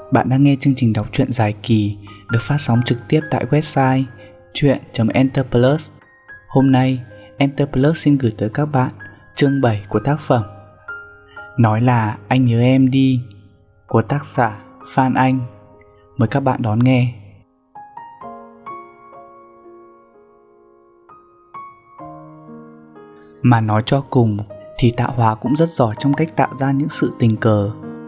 Bạn đang nghe chương trình đọc truyện dài kỳ được phát sóng trực tiếp tại website truyện.enterplus. Hôm nay, Enterplus xin gửi tới các bạn chương 7 của tác phẩm Nói là anh nhớ em đi của tác giả Phan Anh. Mời các bạn đón nghe. Mà nói cho cùng thì Tạ Hòa cũng rất giỏi trong cách tạo ra những sự tình cờ.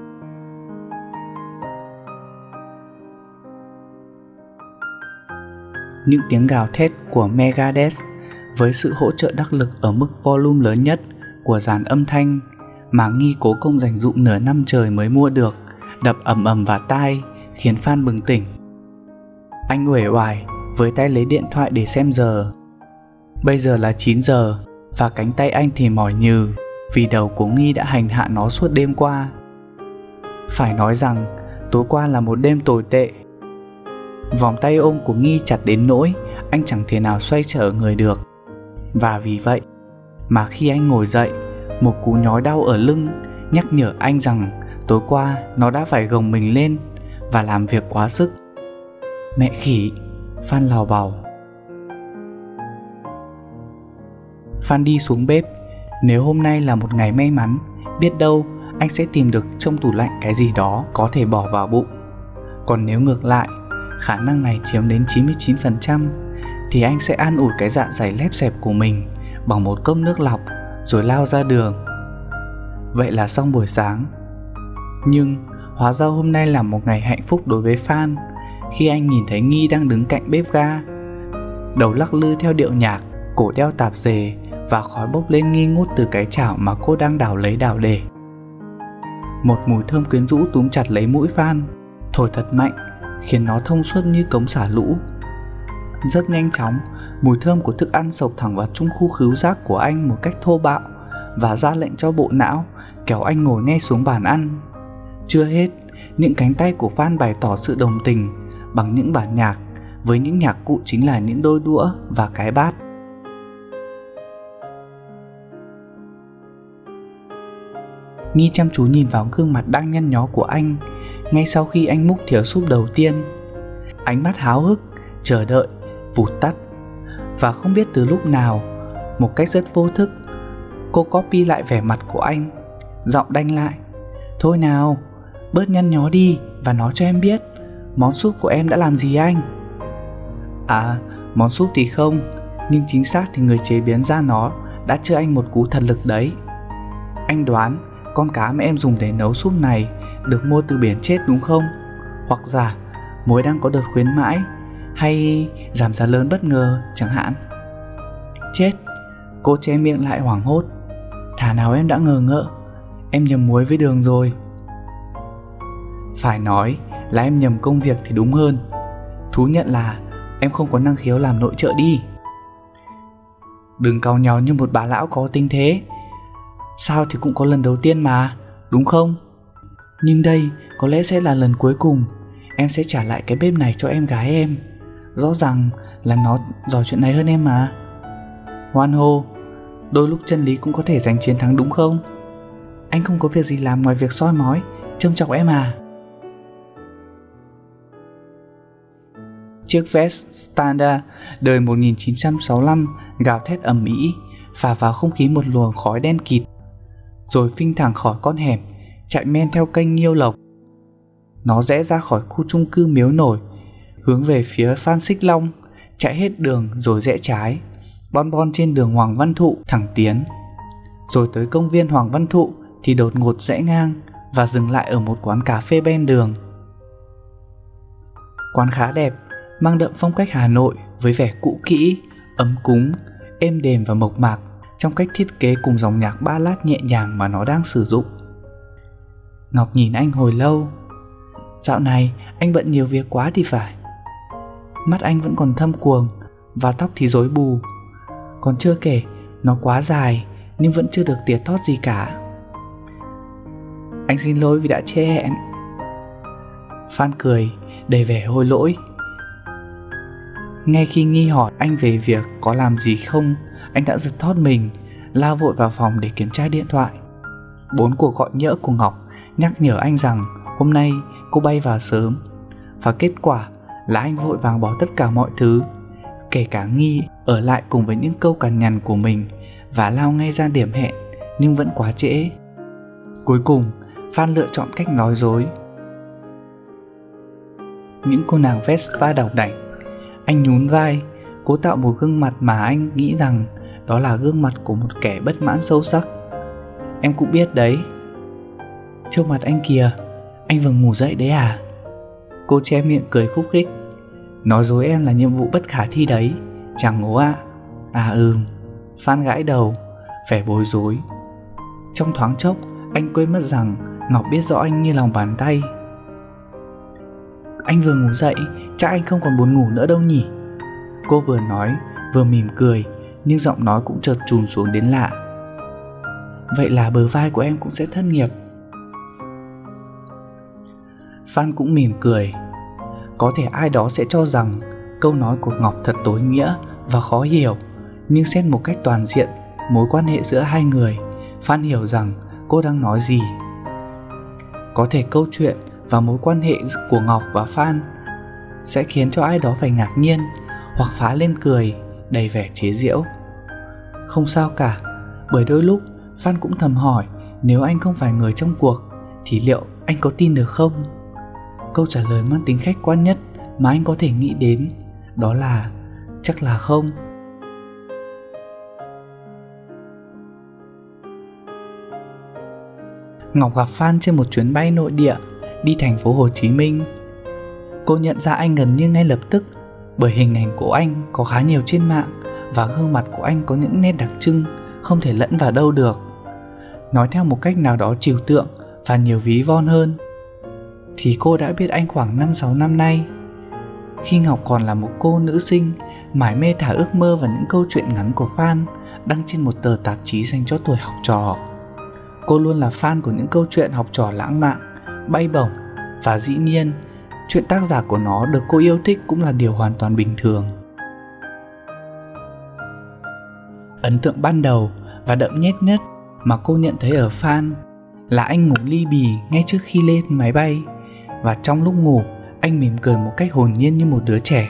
Những tiếng gào thét của Megadeth với sự hỗ trợ đắc lực ở mức volume lớn nhất của dàn âm thanh mà Nghi cố công dành dụm nửa năm trời mới mua được đập ầm ầm vào tai, khiến Phan bừng tỉnh. Anh uể oải với tay lấy điện thoại để xem giờ. Bây giờ là 9 giờ và cánh tay anh thì mỏi nhừ vì đầu của Nghi đã hành hạ nó suốt đêm qua. Phải nói rằng tối qua là một đêm tồi tệ. Vòng tay ôm của Nghi chặt đến nỗi anh chẳng thể nào xoay trở người được. Và vì vậy mà khi anh ngồi dậy, một cú nhói đau ở lưng nhắc nhở anh rằng tối qua nó đã phải gồng mình lên và làm việc quá sức. Mẹ khỉ, Phan lào bào. Phan đi xuống bếp. Nếu hôm nay là một ngày may mắn, biết đâu anh sẽ tìm được trong tủ lạnh cái gì đó có thể bỏ vào bụng. Còn nếu ngược lại, khả năng này chiếm đến 99%, thì anh sẽ an ủi cái dạ dày lép xẹp của mình bằng một cốc nước lọc rồi lao ra đường. Vậy là xong buổi sáng. Nhưng hóa ra hôm nay là một ngày hạnh phúc đối với Phan khi anh nhìn thấy Nghi đang đứng cạnh bếp ga, đầu lắc lư theo điệu nhạc, cổ đeo tạp dề và khói bốc lên nghi ngút từ cái chảo mà cô đang đảo lấy đảo để. Một mùi thơm quyến rũ túm chặt lấy mũi Phan, thổi thật mạnh khiến nó thông suốt như cống xả lũ. Rất nhanh chóng, mùi thơm của thức ăn sộc thẳng vào trung khu khứu giác của anh một cách thô bạo và ra lệnh cho bộ não kéo anh ngồi ngay xuống bàn ăn. Chưa hết, những cánh tay của Phan bày tỏ sự đồng tình bằng những bản nhạc, với những nhạc cụ chính là những đôi đũa và cái bát. Nghi chăm chú nhìn vào gương mặt đang nhăn nhó của anh ngay sau khi anh múc thìa súp đầu tiên. Ánh mắt háo hức, chờ đợi, vụt tắt. Và không biết từ lúc nào, một cách rất vô thức, cô copy lại vẻ mặt của anh, giọng đanh lại: "Thôi nào, bớt nhăn nhó đi và nói cho em biết món súp của em đã làm gì anh." À, món súp thì không, nhưng chính xác thì người chế biến ra nó đã cho anh một cú thật lực đấy. Anh đoán con cá mà em dùng để nấu súp này được mua từ biển chết đúng không? Hoặc giả muối đang có đợt khuyến mãi, hay giảm giá lớn bất ngờ chẳng hạn. Chết, cô che miệng lại hoảng hốt. Thà nào em đã ngờ ngợ, em nhầm muối với đường rồi. Phải nói là em nhầm công việc thì đúng hơn. Thú nhận là em không có năng khiếu làm nội trợ đi. Đừng cau nhàu như một bà lão có tính thế. Sao thì cũng có lần đầu tiên mà, đúng không? Nhưng đây có lẽ sẽ là lần cuối cùng em sẽ trả lại cái bếp này cho em gái em. Rõ ràng là nó giỏi chuyện này hơn em mà. Hoan hô, đôi lúc chân lý cũng có thể giành chiến thắng đúng không? Anh không có việc gì làm ngoài việc soi mói, trông chọc em à. Chiếc vest Standard đời 1965 gào thét ầm ĩ, phả vào không khí một luồng khói đen kịt, rồi phinh thẳng khỏi con hẻm, chạy men theo kênh Nhiêu Lộc. Nó rẽ ra khỏi khu chung cư Miếu Nổi, hướng về phía Phan Xích Long, chạy hết đường rồi rẽ trái, bon bon trên đường Hoàng Văn Thụ thẳng tiến. Rồi tới công viên Hoàng Văn Thụ thì đột ngột rẽ ngang và dừng lại ở một quán cà phê ven đường. Quán khá đẹp, mang đậm phong cách Hà Nội với vẻ cũ kỹ, ấm cúng, êm đềm và mộc mạc trong cách thiết kế cùng dòng nhạc ballad nhẹ nhàng mà nó đang sử dụng. Ngọc nhìn anh hồi lâu. Dạo này anh bận nhiều việc quá thì phải. Mắt anh vẫn còn thâm quầng và tóc thì rối bù. Còn chưa kể nó quá dài nhưng vẫn chưa được tỉa tót gì cả. Anh xin lỗi vì đã trễ hẹn. Phan cười đầy vẻ hối lỗi. Ngay khi Nghi hỏi anh về việc có làm gì không, anh đã giật thót mình, lao vội vào phòng để kiểm tra điện thoại. 4 cuộc gọi nhỡ của Ngọc nhắc nhở anh rằng hôm nay cô bay vào sớm. Và kết quả là anh vội vàng bỏ tất cả mọi thứ, kể cả Nghi, ở lại cùng với những câu cằn nhằn của mình và lao ngay ra điểm hẹn, nhưng vẫn quá trễ. Cuối cùng, Phan lựa chọn cách nói dối. Những cô nàng Vespa đỏng đảnh. Anh nhún vai, cố tạo một gương mặt mà anh nghĩ rằng đó là gương mặt của một kẻ bất mãn sâu sắc. Em cũng biết đấy. Trước mặt anh kìa, anh vừa ngủ dậy đấy à? Cô che miệng cười khúc khích. Nói dối em là nhiệm vụ bất khả thi đấy, chẳng ngố ạ. Phan gãi đầu, vẻ bối rối. Trong thoáng chốc, anh quên mất rằng Ngọc biết rõ anh như lòng bàn tay. Anh vừa ngủ dậy, chắc anh không còn buồn ngủ nữa đâu nhỉ? Cô vừa nói, vừa mỉm cười, nhưng giọng nói cũng chợt trùn xuống đến lạ. Vậy là bờ vai của em cũng sẽ thất nghiệp. Phan cũng mỉm cười. Có thể ai đó sẽ cho rằng câu nói của Ngọc thật tối nghĩa và khó hiểu, nhưng xét một cách toàn diện mối quan hệ giữa hai người, Phan hiểu rằng cô đang nói gì. Có thể câu chuyện và mối quan hệ của Ngọc và Phan sẽ khiến cho ai đó phải ngạc nhiên hoặc phá lên cười đầy vẻ chế giễu. Không sao cả, bởi đôi lúc Phan cũng thầm hỏi nếu anh không phải người trong cuộc thì liệu anh có tin được không? Câu trả lời mang tính khách quan nhất mà anh có thể nghĩ đến đó là chắc là không. Ngọc gặp Phan trên một chuyến bay nội địa đi thành phố Hồ Chí Minh. Cô nhận ra anh gần như ngay lập tức bởi hình ảnh của anh có khá nhiều trên mạng và gương mặt của anh có những nét đặc trưng không thể lẫn vào đâu được. Nói theo một cách nào đó trừu tượng và nhiều ví von hơn thì cô đã biết anh khoảng 5-6 năm nay. Khi Ngọc còn là một cô nữ sinh mải mê thả ước mơ vào những câu chuyện ngắn của Phan đăng trên một tờ tạp chí dành cho tuổi học trò. Cô luôn là fan của những câu chuyện học trò lãng mạn, bay bổng, và dĩ nhiên, chuyện tác giả của nó được cô yêu thích cũng là điều hoàn toàn bình thường. Ấn tượng ban đầu và đậm nét nhất mà cô nhận thấy ở Phan là anh ngủ li bì ngay trước khi lên máy bay, và trong lúc ngủ, anh mỉm cười một cách hồn nhiên như một đứa trẻ.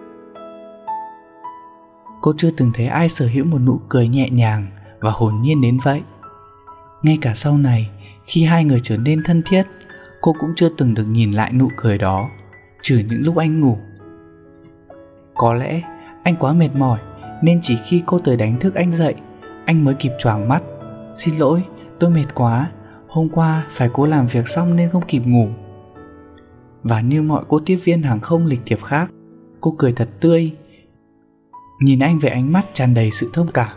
Cô chưa từng thấy ai sở hữu một nụ cười nhẹ nhàng và hồn nhiên đến vậy. Ngay cả sau này, khi hai người trở nên thân thiết, cô cũng chưa từng được nhìn lại nụ cười đó, trừ những lúc anh ngủ. Có lẽ anh quá mệt mỏi nên chỉ khi cô tới đánh thức anh dậy, anh mới kịp choàng mắt. Xin lỗi, tôi mệt quá, hôm qua phải cố làm việc xong nên không kịp ngủ. Và như mọi cô tiếp viên hàng không lịch thiệp khác, cô cười thật tươi, nhìn anh với ánh mắt tràn đầy sự thông cảm.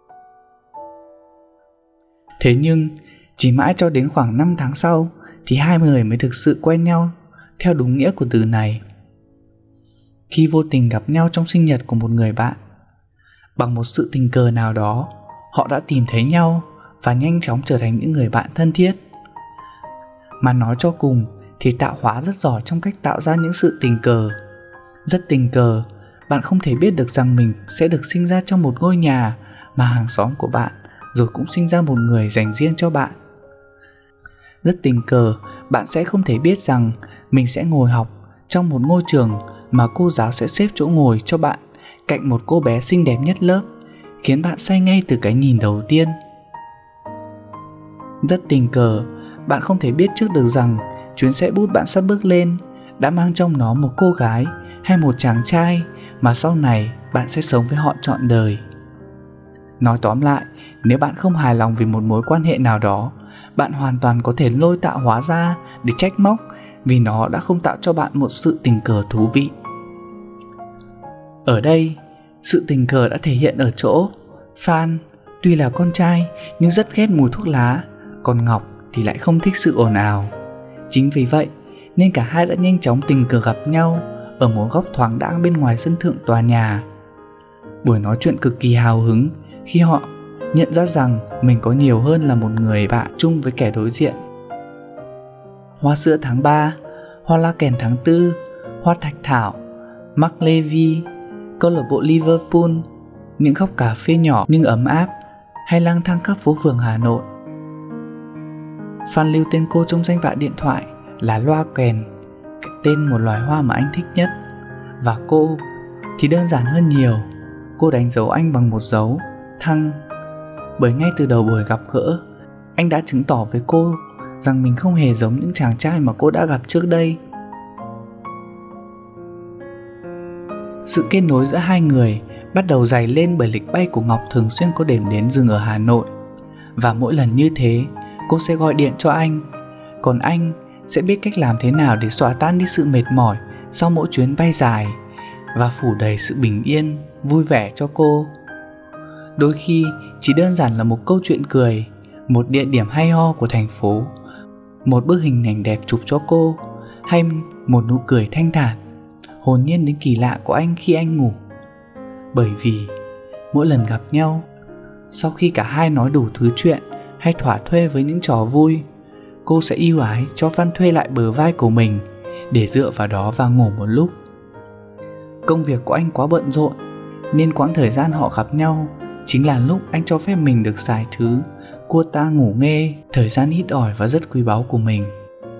Thế nhưng, chỉ mãi cho đến khoảng 5 tháng sau thì hai người mới thực sự quen nhau theo đúng nghĩa của từ này. Khi vô tình gặp nhau trong sinh nhật của một người bạn, bằng một sự tình cờ nào đó, họ đã tìm thấy nhau và nhanh chóng trở thành những người bạn thân thiết. Mà nói cho cùng thì tạo hóa rất giỏi trong cách tạo ra những sự tình cờ. Rất tình cờ, bạn không thể biết được rằng mình sẽ được sinh ra trong một ngôi nhà mà hàng xóm của bạn rồi cũng sinh ra một người dành riêng cho bạn. Rất tình cờ, bạn sẽ không thể biết rằng mình sẽ ngồi học trong một ngôi trường mà cô giáo sẽ xếp chỗ ngồi cho bạn cạnh một cô bé xinh đẹp nhất lớp, khiến bạn say ngay từ cái nhìn đầu tiên. Rất tình cờ, bạn không thể biết trước được rằng chuyến xe bút bạn sắp bước lên đã mang trong nó một cô gái hay một chàng trai mà sau này bạn sẽ sống với họ trọn đời. Nói tóm lại, nếu bạn không hài lòng vì một mối quan hệ nào đó, bạn hoàn toàn có thể lôi tạo hóa ra để trách móc vì nó đã không tạo cho bạn một sự tình cờ thú vị. Ở đây, sự tình cờ đã thể hiện ở chỗ Phan tuy là con trai nhưng rất ghét mùi thuốc lá, còn Ngọc thì lại không thích sự ồn ào. Chính vì vậy nên cả hai đã nhanh chóng tình cờ gặp nhau ở một góc thoáng đãng bên ngoài sân thượng tòa nhà. Buổi nói chuyện cực kỳ hào hứng khi họ nhận ra rằng mình có nhiều hơn là một người bạn chung với kẻ đối diện. Hoa sữa tháng 3, hoa la kèn tháng 4, hoa thạch thảo, Mark Levy, câu lạc bộ Liverpool, những góc cà phê nhỏ nhưng ấm áp, hay lang thang các phố phường Hà Nội. Phan lưu tên cô trong danh bạ điện thoại là loa kèn, cái tên một loài hoa mà anh thích nhất. Và cô thì đơn giản hơn nhiều. Cô đánh dấu anh bằng một dấu thăng. Bởi ngay từ đầu buổi gặp gỡ, anh đã chứng tỏ với cô rằng mình không hề giống những chàng trai mà cô đã gặp trước đây. Sự kết nối giữa hai người bắt đầu dày lên bởi lịch bay của Ngọc thường xuyên có điểm đến dừng ở Hà Nội. Và mỗi lần như thế, cô sẽ gọi điện cho anh. Còn anh sẽ biết cách làm thế nào để xóa tan đi sự mệt mỏi sau mỗi chuyến bay dài và phủ đầy sự bình yên, vui vẻ cho cô. Đôi khi chỉ đơn giản là một câu chuyện cười, một địa điểm hay ho của thành phố, một bức hình ảnh đẹp chụp cho cô, hay một nụ cười thanh thản, hồn nhiên đến kỳ lạ của anh khi anh ngủ. Bởi vì mỗi lần gặp nhau, sau khi cả hai nói đủ thứ chuyện hay thỏa thuê với những trò vui, cô sẽ ưu ái cho Phan thuê lại bờ vai của mình để dựa vào đó và ngủ một lúc. Công việc của anh quá bận rộn, nên quãng thời gian họ gặp nhau chính là lúc anh cho phép mình được xài thứ cô ta ngủ nghê, thời gian ít ỏi và rất quý báu của mình.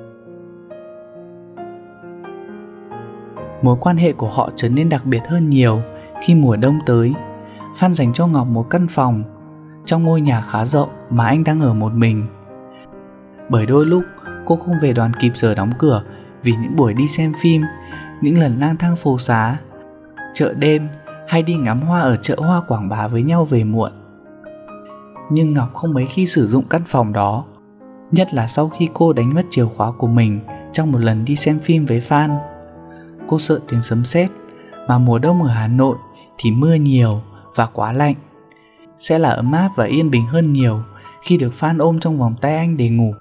Mối quan hệ của họ trở nên đặc biệt hơn nhiều khi mùa đông tới. Phan dành cho Ngọc một căn phòng trong ngôi nhà khá rộng mà anh đang ở một mình. Bởi đôi lúc cô không về đoàn kịp giờ đóng cửa vì những buổi đi xem phim, những lần lang thang phố xá, chợ đêm hay đi ngắm hoa ở chợ hoa Quảng Bá với nhau về muộn. Nhưng Ngọc không mấy khi sử dụng căn phòng đó, nhất là sau khi cô đánh mất chìa khóa của mình trong một lần đi xem phim với Phan. Cô sợ tiếng sấm sét, mà mùa đông ở Hà Nội thì mưa nhiều và quá lạnh. Sẽ là ấm áp và yên bình hơn nhiều khi được Phan ôm trong vòng tay anh để ngủ.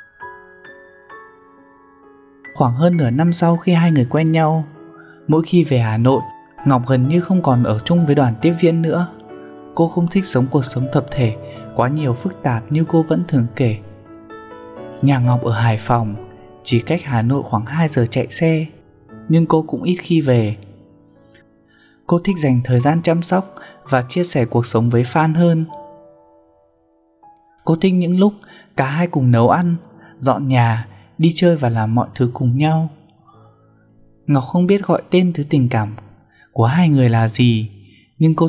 Khoảng hơn nửa năm sau khi hai người quen nhau, mỗi khi về Hà Nội, Ngọc gần như không còn ở chung với đoàn tiếp viên nữa. Cô không thích sống cuộc sống tập thể quá nhiều phức tạp như cô vẫn thường kể. Nhà Ngọc ở Hải Phòng, chỉ cách Hà Nội khoảng 2 giờ chạy xe, nhưng cô cũng ít khi về. Cô thích dành thời gian chăm sóc và chia sẻ cuộc sống với Phan hơn. Cô thích những lúc cả hai cùng nấu ăn, dọn nhà, đi chơi và làm mọi thứ cùng nhau. Ngọc không biết gọi tên thứ tình cảm của hai người là gì, nhưng cô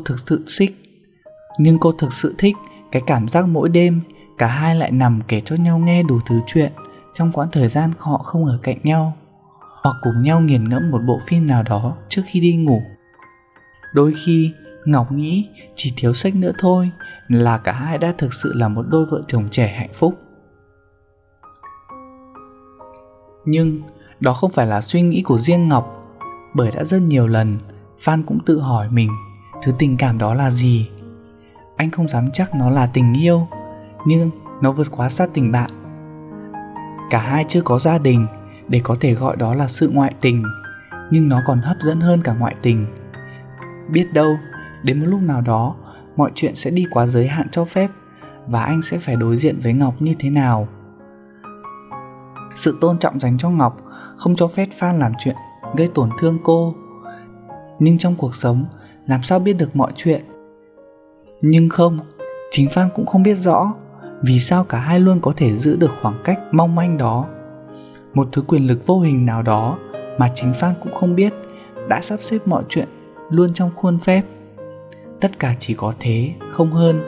thực sự thích cái cảm giác mỗi đêm cả hai lại nằm kể cho nhau nghe đủ thứ chuyện trong quãng thời gian họ không ở cạnh nhau, hoặc cùng nhau nghiền ngẫm một bộ phim nào đó trước khi đi ngủ. Đôi khi Ngọc nghĩ chỉ thiếu sách nữa thôi là cả hai đã thực sự là một đôi vợ chồng trẻ hạnh phúc. Nhưng đó không phải là suy nghĩ của riêng Ngọc, bởi đã rất nhiều lần Phan cũng tự hỏi mình thứ tình cảm đó là gì. Anh không dám chắc nó là tình yêu, nhưng nó vượt quá xa tình bạn. Cả hai chưa có gia đình để có thể gọi đó là sự ngoại tình, nhưng nó còn hấp dẫn hơn cả ngoại tình. Biết đâu đến một lúc nào đó mọi chuyện sẽ đi quá giới hạn cho phép, và anh sẽ phải đối diện với Ngọc như thế nào. Sự tôn trọng dành cho Ngọc không cho phép Phan làm chuyện gây tổn thương cô. Nhưng trong cuộc sống làm sao biết được mọi chuyện. Nhưng không, chính Phan cũng không biết rõ vì sao cả hai luôn có thể giữ được khoảng cách mong manh đó. Một thứ quyền lực vô hình nào đó mà chính Phan cũng không biết đã sắp xếp mọi chuyện luôn trong khuôn phép. Tất cả chỉ có thế, không hơn.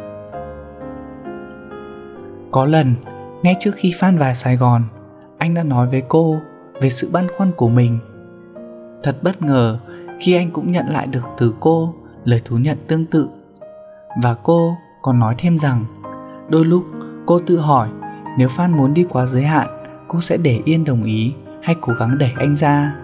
Có lần, ngay trước khi Phan vào Sài Gòn, anh đã nói với cô về sự băn khoăn của mình. Thật bất ngờ khi anh cũng nhận lại được từ cô lời thú nhận tương tự. Và cô còn nói thêm rằng đôi lúc cô tự hỏi nếu Phan muốn đi quá giới hạn, cô sẽ để yên đồng ý hay cố gắng đẩy anh ra.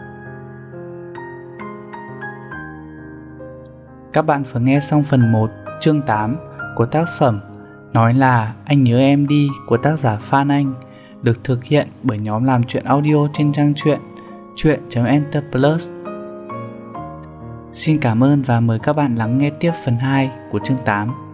Các bạn vừa nghe xong phần 1 chương 8 của tác phẩm Nói là Anh Nhớ Em Đi của tác giả Phan Anh, được thực hiện bởi nhóm làm truyện audio trên trang truyện truyện.enterplus. Xin cảm ơn và mời các bạn lắng nghe tiếp phần 2 của chương 8.